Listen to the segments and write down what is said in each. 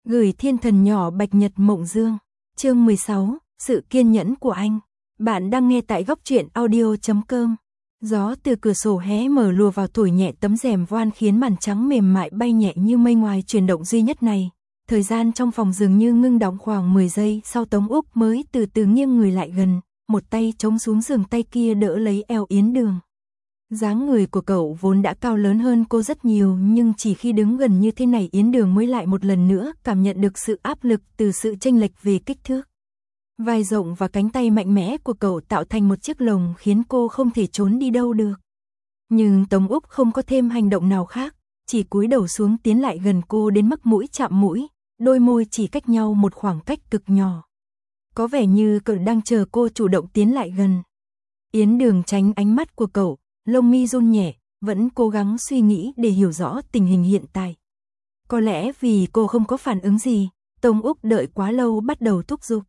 Gửi thiên thần nhỏ Bạch Nhật Mộng Dương. Chương 16, sự kiên nhẫn của anh. Bạn đang nghe tại góc truyện audio.com. Gió từ cửa sổ hé mở lùa vào thổi nhẹ tấm rèm voan khiến màn trắng mềm mại bay nhẹ như mây ngoài chuyển động duy nhất này. Thời gian trong phòng dường như ngưng đọng khoảng 10 giây sau Tống Úc mới từ từ nghiêng người lại gần, một tay chống xuống giường, tay kia đỡ lấy eo Yến Đường. Dáng người của cậu vốn đã cao lớn hơn cô rất nhiều, nhưng chỉ khi đứng gần như thế này Yến Đường mới lại một lần nữa cảm nhận được sự áp lực từ sự chênh lệch về kích thước. Vai rộng và cánh tay mạnh mẽ của cậu tạo thành một chiếc lồng khiến cô không thể trốn đi đâu được. Nhưng Tống Úc không có thêm hành động nào khác, chỉ cúi đầu xuống tiến lại gần cô đến mức mũi chạm mũi, đôi môi chỉ cách nhau một khoảng cách cực nhỏ. Có vẻ như cậu đang chờ cô chủ động tiến lại gần. Yến Đường tránh ánh mắt của cậu, lông mi run nhẹ, vẫn cố gắng suy nghĩ để hiểu rõ tình hình hiện tại. Có lẽ vì cô không có phản ứng gì, Tống Úc đợi quá lâu bắt đầu thúc giục.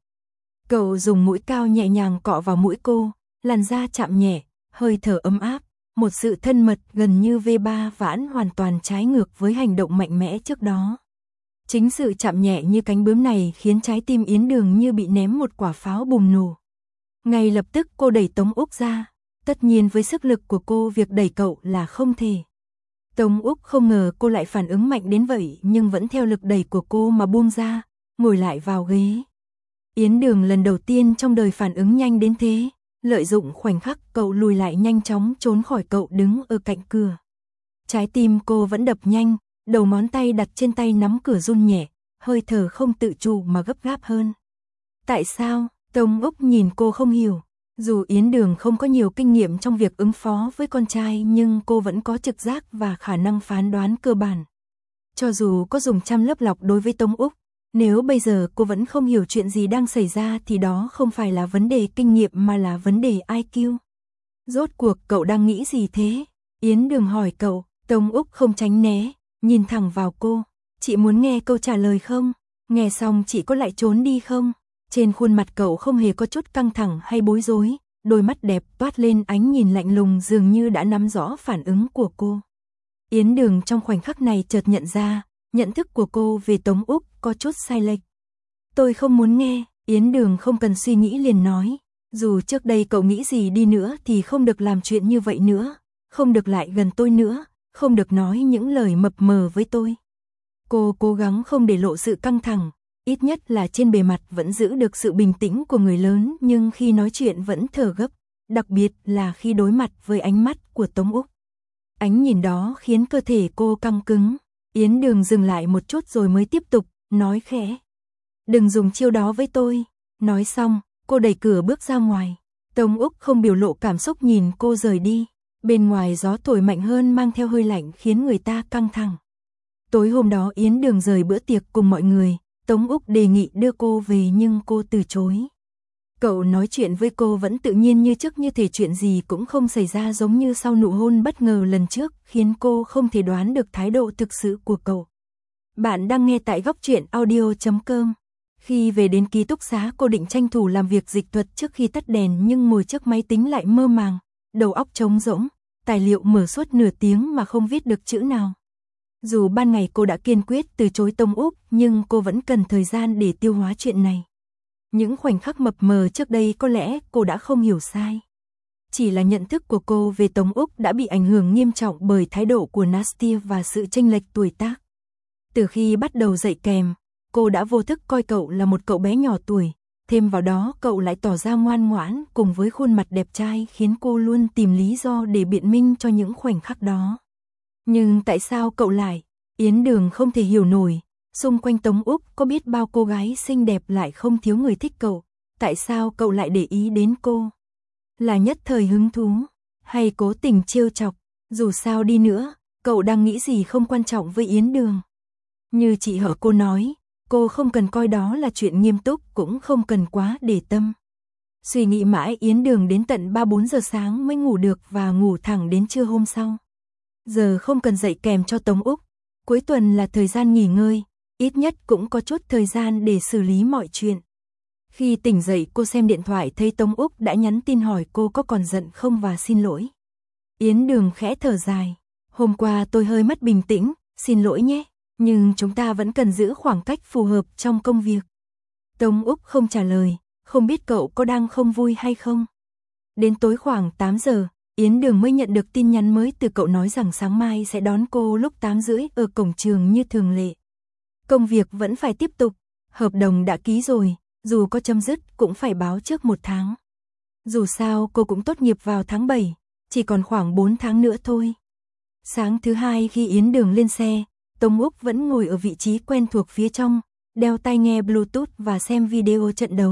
Cậu dùng mũi cao nhẹ nhàng cọ vào mũi cô, làn da chạm nhẹ, hơi thở ấm áp, một sự thân mật gần như V3 vãn hoàn toàn trái ngược với hành động mạnh mẽ trước đó. Chính sự chạm nhẹ như cánh bướm này khiến trái tim Yến Đường như bị ném một quả pháo bùng nổ. Ngay lập tức cô đẩy Tống Úc ra. Tất nhiên với sức lực của cô việc đẩy cậu là không thể. Tống Úc không ngờ cô lại phản ứng mạnh đến vậy, nhưng vẫn theo lực đẩy của cô mà buông ra, ngồi lại vào ghế. Yến Đường lần đầu tiên trong đời phản ứng nhanh đến thế, lợi dụng khoảnh khắc cậu lùi lại nhanh chóng trốn khỏi cậu đứng ở cạnh cửa. Trái tim cô vẫn đập nhanh, đầu ngón tay đặt trên tay nắm cửa run nhẹ, hơi thở không tự chủ mà gấp gáp hơn. Tại sao? Tống Úc nhìn cô không hiểu. Dù Yến Đường không có nhiều kinh nghiệm trong việc ứng phó với con trai, nhưng cô vẫn có trực giác và khả năng phán đoán cơ bản. Cho dù có dùng trăm lớp lọc đối với Tống Úc, nếu bây giờ cô vẫn không hiểu chuyện gì đang xảy ra thì đó không phải là vấn đề kinh nghiệm mà là vấn đề IQ. Rốt cuộc cậu đang nghĩ gì thế? Yến Đường hỏi cậu. Tống Úc không tránh né, nhìn thẳng vào cô. Chị muốn nghe câu trả lời không? Nghe xong chị có lại trốn đi không? Trên khuôn mặt cậu không hề có chút căng thẳng hay bối rối, đôi mắt đẹp toát lên ánh nhìn lạnh lùng dường như đã nắm rõ phản ứng của cô. Yến Đường trong khoảnh khắc này chợt nhận ra, nhận thức của cô về Tống Úc có chút sai lệch. Tôi không muốn nghe, Yến Đường không cần suy nghĩ liền nói. Dù trước đây cậu nghĩ gì đi nữa thì không được làm chuyện như vậy nữa, không được lại gần tôi nữa, không được nói những lời mập mờ với tôi. Cô cố gắng không để lộ sự căng thẳng. Ít nhất là trên bề mặt vẫn giữ được sự bình tĩnh của người lớn, nhưng khi nói chuyện vẫn thở gấp, đặc biệt là khi đối mặt với ánh mắt của Tống Úc. Ánh nhìn đó khiến cơ thể cô căng cứng. Yến Đường dừng lại một chút rồi mới tiếp tục, nói khẽ. Đừng dùng chiêu đó với tôi. Nói xong, cô đẩy cửa bước ra ngoài. Tống Úc không biểu lộ cảm xúc nhìn cô rời đi. Bên ngoài gió thổi mạnh hơn mang theo hơi lạnh khiến người ta căng thẳng. Tối hôm đó Yến Đường rời bữa tiệc cùng mọi người. Tống Úc đề nghị đưa cô về nhưng cô từ chối. Cậu nói chuyện với cô vẫn tự nhiên như trước, như thể chuyện gì cũng không xảy ra, giống như sau nụ hôn bất ngờ lần trước, khiến cô không thể đoán được thái độ thực sự của cậu. Bạn đang nghe tại góc truyện audio.com. Khi về đến ký túc xá cô định tranh thủ làm việc dịch thuật trước khi tắt đèn, nhưng ngồi trước máy tính lại mơ màng, đầu óc trống rỗng, tài liệu mở suốt nửa tiếng mà không viết được chữ nào. Dù ban ngày cô đã kiên quyết từ chối Tống Úc, nhưng cô vẫn cần thời gian để tiêu hóa chuyện này. Những khoảnh khắc mập mờ trước đây có lẽ cô đã không hiểu sai. Chỉ là nhận thức của cô về Tống Úc đã bị ảnh hưởng nghiêm trọng bởi thái độ của Nastia và sự chênh lệch tuổi tác. Từ khi bắt đầu dạy kèm, cô đã vô thức coi cậu là một cậu bé nhỏ tuổi. Thêm vào đó cậu lại tỏ ra ngoan ngoãn cùng với khuôn mặt đẹp trai khiến cô luôn tìm lý do để biện minh cho những khoảnh khắc đó. Nhưng tại sao cậu lại? Yến Đường không thể hiểu nổi. Xung quanh Tống Úc có biết bao cô gái xinh đẹp lại không thiếu người thích cậu. Tại sao cậu lại để ý đến cô? Là nhất thời hứng thú, hay cố tình trêu chọc? Dù sao đi nữa, cậu đang nghĩ gì không quan trọng với Yến Đường. Như chị Hở cô nói, cô không cần coi đó là chuyện nghiêm túc, cũng không cần quá để tâm. Suy nghĩ mãi Yến Đường đến tận 3-4 giờ sáng mới ngủ được và ngủ thẳng đến trưa hôm sau. Giờ không cần dạy kèm cho Tống Úc. Cuối tuần là thời gian nghỉ ngơi, ít nhất cũng có chút thời gian để xử lý mọi chuyện. Khi tỉnh dậy cô xem điện thoại thấy Tống Úc đã nhắn tin hỏi cô có còn giận không và xin lỗi. Yến Đường khẽ thở dài. Hôm qua tôi hơi mất bình tĩnh, xin lỗi nhé. Nhưng chúng ta vẫn cần giữ khoảng cách phù hợp trong công việc. Tống Úc không trả lời, không biết cậu có đang không vui hay không. Đến tối khoảng 8 giờ, Yến Đường mới nhận được tin nhắn mới từ cậu nói rằng sáng mai sẽ đón cô lúc 8:30 ở cổng trường như thường lệ. Công việc vẫn phải tiếp tục, hợp đồng đã ký rồi, dù có chấm dứt cũng phải báo trước 1 tháng. Dù sao cô cũng tốt nghiệp vào tháng 7, chỉ còn khoảng 4 tháng nữa thôi. Sáng thứ hai khi Yến Đường lên xe, Tống Úc vẫn ngồi ở vị trí quen thuộc phía trong, đeo tai nghe Bluetooth và xem video trận đấu.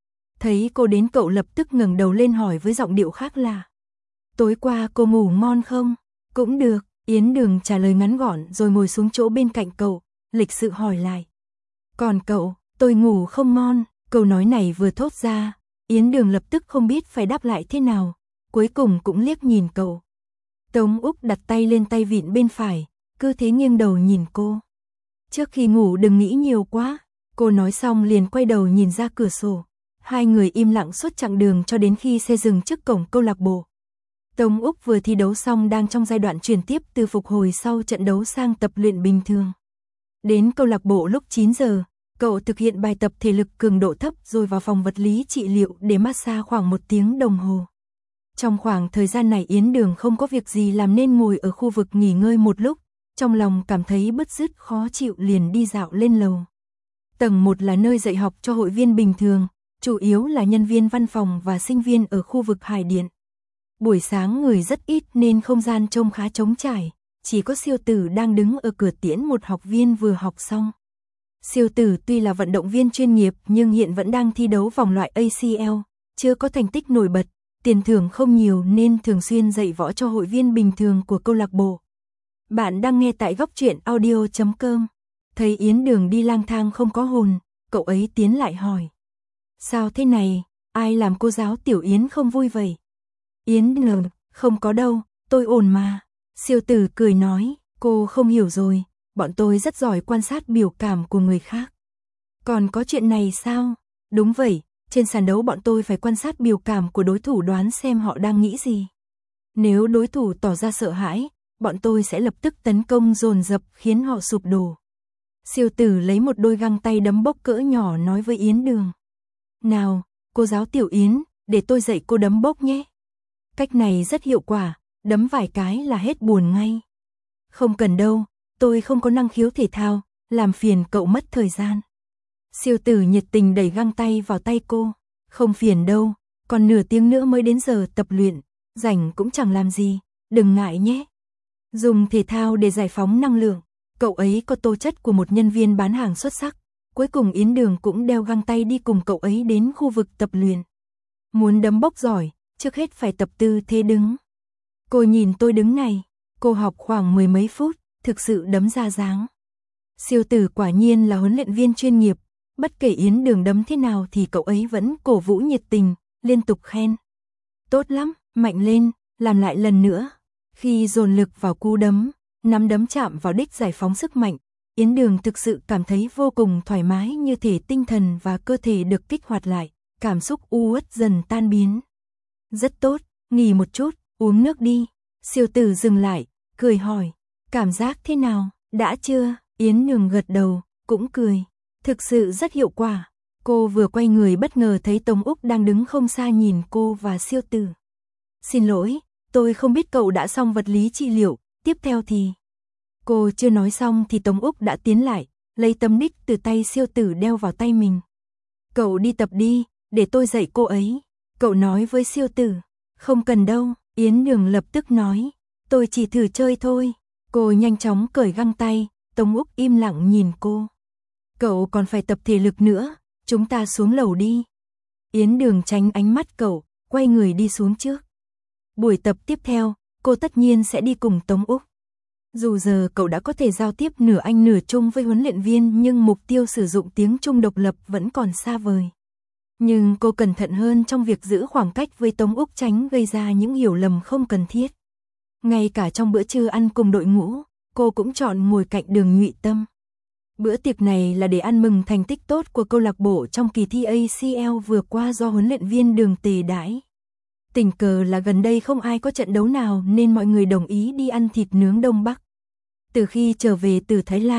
Thấy cô đến cậu lập tức ngẩng đầu lên hỏi với giọng điệu khác lạ. Tối qua cô ngủ ngon không? Cũng được, Yến Đường trả lời ngắn gọn rồi ngồi xuống chỗ bên cạnh cậu, lịch sự hỏi lại. Còn cậu, tôi ngủ không ngon, câu nói này vừa thốt ra, Yến Đường lập tức không biết phải đáp lại thế nào, cuối cùng cũng liếc nhìn cậu. Tống Úc đặt tay lên tay vịn bên phải, cứ thế nghiêng đầu nhìn cô. Trước khi ngủ đừng nghĩ nhiều quá, cô nói xong liền quay đầu nhìn ra cửa sổ. Hai người im lặng suốt chặng đường cho đến khi xe dừng trước cổng câu lạc bộ. Tống Úc vừa thi đấu xong đang trong giai đoạn chuyển tiếp từ phục hồi sau trận đấu sang tập luyện bình thường. Đến câu lạc bộ lúc 9 giờ, cậu thực hiện bài tập thể lực cường độ thấp rồi vào phòng vật lý trị liệu để massage khoảng 1 tiếng đồng hồ. Trong khoảng thời gian này Yến Đường không có việc gì làm nên ngồi ở khu vực nghỉ ngơi một lúc, trong lòng cảm thấy bứt rứt khó chịu liền đi dạo lên lầu. Tầng 1 là nơi dạy học cho hội viên bình thường, chủ yếu là nhân viên văn phòng và sinh viên ở khu vực Hải Điện. Buổi sáng người rất ít nên không gian trông khá trống trải, chỉ có Siêu Tử đang đứng ở cửa tiễn một học viên vừa học xong. Siêu Tử tuy là vận động viên chuyên nghiệp nhưng hiện vẫn đang thi đấu vòng loại ACL, chưa có thành tích nổi bật, tiền thưởng không nhiều nên thường xuyên dạy võ cho hội viên bình thường của câu lạc bộ. Bạn đang nghe tại góc truyện audio.com. Thấy Yến Đường đi lang thang không có hồn, cậu ấy tiến lại hỏi. Sao thế này, ai làm cô giáo Tiểu Yến không vui vậy? Yến Đường, không có đâu, tôi ổn mà. Siêu Tử cười nói, cô không hiểu rồi, bọn tôi rất giỏi quan sát biểu cảm của người khác. Còn có chuyện này sao? Đúng vậy, trên sàn đấu bọn tôi phải quan sát biểu cảm của đối thủ đoán xem họ đang nghĩ gì. Nếu đối thủ tỏ ra sợ hãi, bọn tôi sẽ lập tức tấn công dồn dập khiến họ sụp đổ. Siêu Tử lấy một đôi găng tay đấm bốc cỡ nhỏ nói với Yến Đường. Nào, cô giáo Tiểu Yến, để tôi dạy cô đấm bốc nhé. Cách này rất hiệu quả, đấm vài cái là hết buồn ngay. Không cần đâu, tôi không có năng khiếu thể thao, làm phiền cậu mất thời gian. Siêu Tử nhiệt tình đẩy găng tay vào tay cô. Không phiền đâu, còn nửa tiếng nữa mới đến giờ tập luyện, rảnh cũng chẳng làm gì, đừng ngại nhé. Dùng thể thao để giải phóng năng lượng, cậu ấy có tố chất của một nhân viên bán hàng xuất sắc. Cuối cùng Yến Đường cũng đeo găng tay đi cùng cậu ấy đến khu vực tập luyện. Muốn đấm bốc giỏi, trước hết phải tập tư thế đứng. Cô nhìn tôi đứng này, cô học khoảng 10 mấy phút, thực sự đấm ra dáng. Siêu Tử quả nhiên là huấn luyện viên chuyên nghiệp, bất kể Yến Đường đấm thế nào thì cậu ấy vẫn cổ vũ nhiệt tình, liên tục khen. Tốt lắm, mạnh lên, làm lại lần nữa. Khi dồn lực vào cú đấm, nắm đấm chạm vào đích giải phóng sức mạnh, Yến Đường thực sự cảm thấy vô cùng thoải mái, như thể tinh thần và cơ thể được kích hoạt lại, cảm xúc u uất dần tan biến. Rất tốt, nghỉ một chút, uống nước đi. Siêu Tử dừng lại, cười hỏi, cảm giác thế nào, đã chưa? Yến Đường gật đầu, cũng cười, thực sự rất hiệu quả. Cô vừa quay người bất ngờ thấy Tống Úc đang đứng không xa nhìn cô và Siêu Tử. Xin lỗi, tôi không biết cậu đã xong vật lý trị liệu, tiếp theo thì... Cô chưa nói xong thì Tống Úc đã tiến lại, lấy tấm đích từ tay Siêu Tử đeo vào tay mình. Cậu đi tập đi, để tôi dạy cô ấy. Cậu nói với Siêu Tử. Không cần đâu, Yến Đường lập tức nói. Tôi chỉ thử chơi thôi. Cô nhanh chóng cởi găng tay, Tống Úc im lặng nhìn cô. Cậu còn phải tập thể lực nữa, chúng ta xuống lầu đi. Yến Đường tránh ánh mắt cậu, quay người đi xuống trước. Buổi tập tiếp theo, cô tất nhiên sẽ đi cùng Tống Úc. Dù giờ cậu đã có thể giao tiếp nửa Anh nửa Trung với huấn luyện viên nhưng mục tiêu sử dụng tiếng Trung độc lập vẫn còn xa vời. Nhưng cô cẩn thận hơn trong việc giữ khoảng cách với Tống Úc tránh gây ra những hiểu lầm không cần thiết. Ngay cả trong bữa trưa ăn cùng đội ngũ, cô cũng chọn ngồi cạnh Đường Nhụy Tâm. Bữa tiệc này là để ăn mừng thành tích tốt của câu lạc bộ trong kỳ thi ACL vừa qua do huấn luyện viên Đường Tề đãi. Tình cờ là gần đây không ai có trận đấu nào nên mọi người đồng ý đi ăn thịt nướng Đông Bắc. Từ khi trở về từ Thái Lan,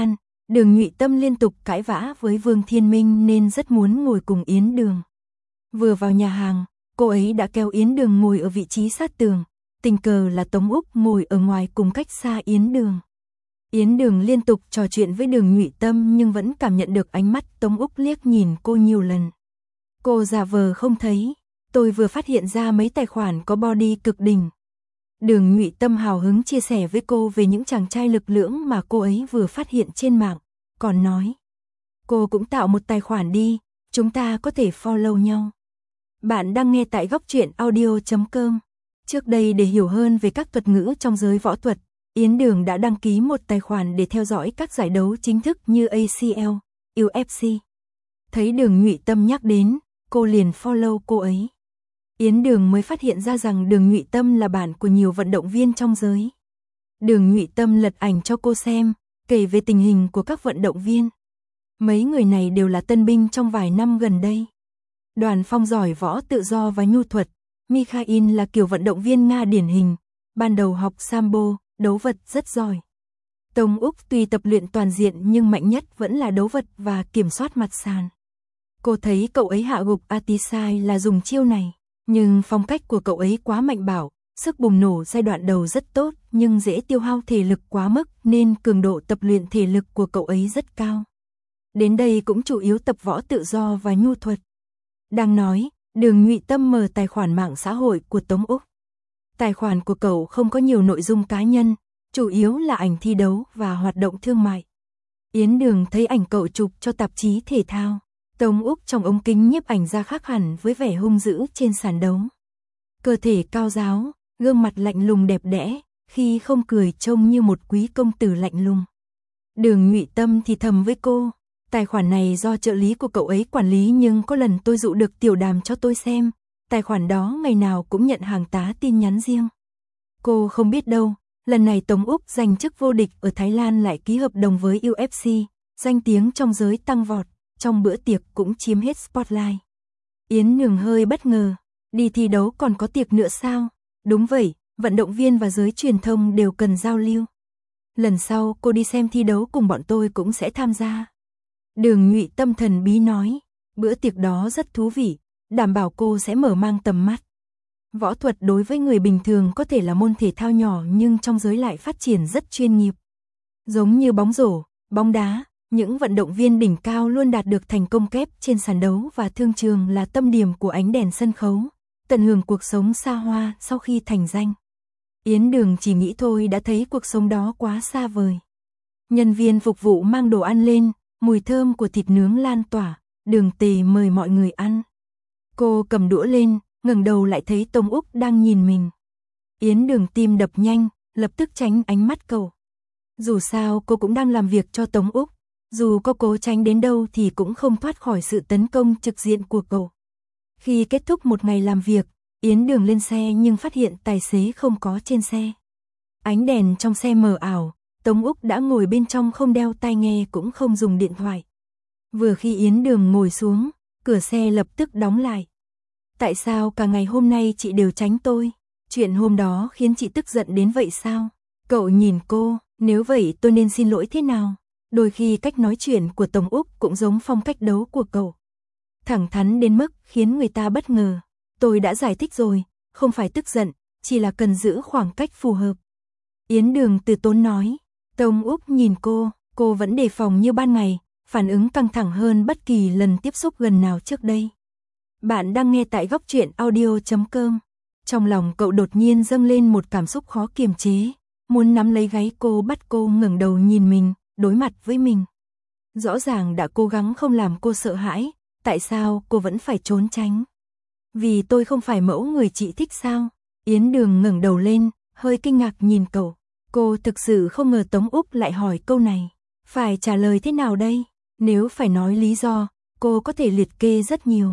Đường Nhụy Tâm liên tục cãi vã với Vương Thiên Minh nên rất muốn ngồi cùng Yến Đường. Vừa vào nhà hàng, cô ấy đã kéo Yến Đường ngồi ở vị trí sát tường, tình cờ là Tống Úc ngồi ở ngoài cùng cách xa Yến Đường. Yến Đường liên tục trò chuyện với Đường Nhụy Tâm nhưng vẫn cảm nhận được ánh mắt Tống Úc liếc nhìn cô nhiều lần. Cô giả vờ không thấy, tôi vừa phát hiện ra mấy tài khoản có body cực đỉnh. Đường Nhụy Tâm hào hứng chia sẻ với cô về những chàng trai lực lưỡng mà cô ấy vừa phát hiện trên mạng, còn nói: cô cũng tạo một tài khoản đi, chúng ta có thể follow nhau. Bạn đang nghe tại góc truyện audio.com. Trước đây để hiểu hơn về các thuật ngữ trong giới võ thuật, Yến Đường đã đăng ký một tài khoản để theo dõi các giải đấu chính thức như ACL, UFC. Thấy Đường Nhụy Tâm nhắc đến, cô liền follow cô ấy. Yến Đường mới phát hiện ra rằng Đường Nhụy Tâm là bạn của nhiều vận động viên trong giới. Đường Nhụy Tâm lật ảnh cho cô xem, kể về tình hình của các vận động viên. Mấy người này đều là tân binh trong vài năm gần đây. Đoàn Phong giỏi võ tự do và nhu thuật, Mikhail là kiểu vận động viên Nga điển hình, ban đầu học sambo, đấu vật rất giỏi. Tống Úc tuy tập luyện toàn diện nhưng mạnh nhất vẫn là đấu vật và kiểm soát mặt sàn. Cô thấy cậu ấy hạ gục Atisai là dùng chiêu này, nhưng phong cách của cậu ấy quá mạnh bạo, sức bùng nổ giai đoạn đầu rất tốt nhưng dễ tiêu hao thể lực quá mức nên cường độ tập luyện thể lực của cậu ấy rất cao. Đến đây cũng chủ yếu tập võ tự do và nhu thuật. Đang nói, Đường Nhụy Tâm mở tài khoản mạng xã hội của Tống Úc. Tài khoản của cậu không có nhiều nội dung cá nhân, chủ yếu là ảnh thi đấu và hoạt động thương mại. Yến Đường thấy ảnh cậu chụp cho tạp chí thể thao. Tống Úc trong ống kính nhiếp ảnh ra khác hẳn với vẻ hung dữ trên sàn đấu. Cơ thể cao ráo, gương mặt lạnh lùng đẹp đẽ, khi không cười trông như một quý công tử lạnh lùng. Đường Nhụy Tâm thì thầm với cô, tài khoản này do trợ lý của cậu ấy quản lý nhưng có lần tôi dụ được Tiểu Đàm cho tôi xem, tài khoản đó ngày nào cũng nhận hàng tá tin nhắn riêng. Cô không biết đâu, lần này Tống Úc giành chức vô địch ở Thái Lan lại ký hợp đồng với UFC, danh tiếng trong giới tăng vọt, trong bữa tiệc cũng chiếm hết spotlight. Yến Đường hơi bất ngờ, đi thi đấu còn có tiệc nữa sao? Đúng vậy, vận động viên và giới truyền thông đều cần giao lưu. Lần sau cô đi xem thi đấu cùng bọn tôi cũng sẽ tham gia. Đường Nhụy Tâm thần bí nói, bữa tiệc đó rất thú vị, đảm bảo cô sẽ mở mang tầm mắt. Võ thuật đối với người bình thường có thể là môn thể thao nhỏ nhưng trong giới lại phát triển rất chuyên nghiệp. Giống như bóng rổ, bóng đá, những vận động viên đỉnh cao luôn đạt được thành công kép trên sàn đấu và thương trường là tâm điểm của ánh đèn sân khấu, tận hưởng cuộc sống xa hoa sau khi thành danh. Yến Đường chỉ nghĩ thôi đã thấy cuộc sống đó quá xa vời. Nhân viên phục vụ mang đồ ăn lên, mùi thơm của thịt nướng lan tỏa, Đường Tề mời mọi người ăn. Cô cầm đũa lên, ngẩng đầu lại thấy Tống Úc đang nhìn mình. Yến Đường tim đập nhanh, lập tức tránh ánh mắt cậu. Dù sao cô cũng đang làm việc cho Tống Úc, dù có cố tránh đến đâu thì cũng không thoát khỏi sự tấn công trực diện của cậu. Khi kết thúc một ngày làm việc, Yến Đường lên xe nhưng phát hiện tài xế không có trên xe. Ánh đèn trong xe mờ ảo, Tống Úc đã ngồi bên trong không đeo tai nghe cũng không dùng điện thoại. Vừa khi Yến Đường ngồi xuống, cửa xe lập tức đóng lại. Tại sao cả ngày hôm nay chị đều tránh tôi? Chuyện hôm đó khiến chị tức giận đến vậy sao? Cậu nhìn cô, nếu vậy tôi nên xin lỗi thế nào? Đôi khi cách nói chuyện của Tống Úc cũng giống phong cách đấu của cậu. Thẳng thắn đến mức khiến người ta bất ngờ. Tôi đã giải thích rồi, không phải tức giận, chỉ là cần giữ khoảng cách phù hợp. Yến Đường từ tốn nói. Tống Úc nhìn cô vẫn đề phòng như ban ngày, phản ứng căng thẳng hơn bất kỳ lần tiếp xúc gần nào trước đây. Bạn đang nghe tại góc truyện audio.com. Trong lòng cậu đột nhiên dâng lên một cảm xúc khó kiềm chế, muốn nắm lấy gáy cô bắt cô ngẩng đầu nhìn mình, đối mặt với mình. Rõ ràng đã cố gắng không làm cô sợ hãi, tại sao cô vẫn phải trốn tránh? Vì tôi không phải mẫu người chị thích sao? Yến Đường ngẩng đầu lên, hơi kinh ngạc nhìn cậu. Cô thực sự không ngờ Tống Úc lại hỏi câu này. Phải trả lời thế nào đây? Nếu phải nói lý do, cô có thể liệt kê rất nhiều.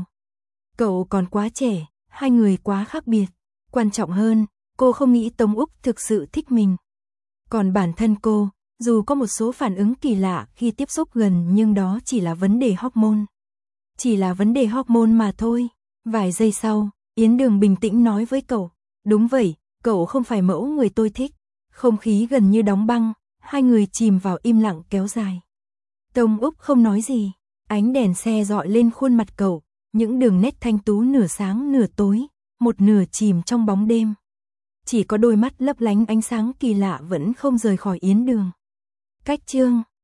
Cậu còn quá trẻ, hai người quá khác biệt. Quan trọng hơn, cô không nghĩ Tống Úc thực sự thích mình. Còn bản thân cô, dù có một số phản ứng kỳ lạ khi tiếp xúc gần nhưng đó chỉ là vấn đề hormone. Chỉ là vấn đề hormone mà thôi. Vài giây sau, Yến Đường bình tĩnh nói với cậu. Đúng vậy, cậu không phải mẫu người tôi thích. Không khí gần như đóng băng, hai người chìm vào im lặng kéo dài. Tông Úc không nói gì, ánh đèn xe dọi lên khuôn mặt cậu, những đường nét thanh tú nửa sáng nửa tối, một nửa chìm trong bóng đêm. Chỉ có đôi mắt lấp lánh ánh sáng kỳ lạ vẫn không rời khỏi Yến Đường. Cách chương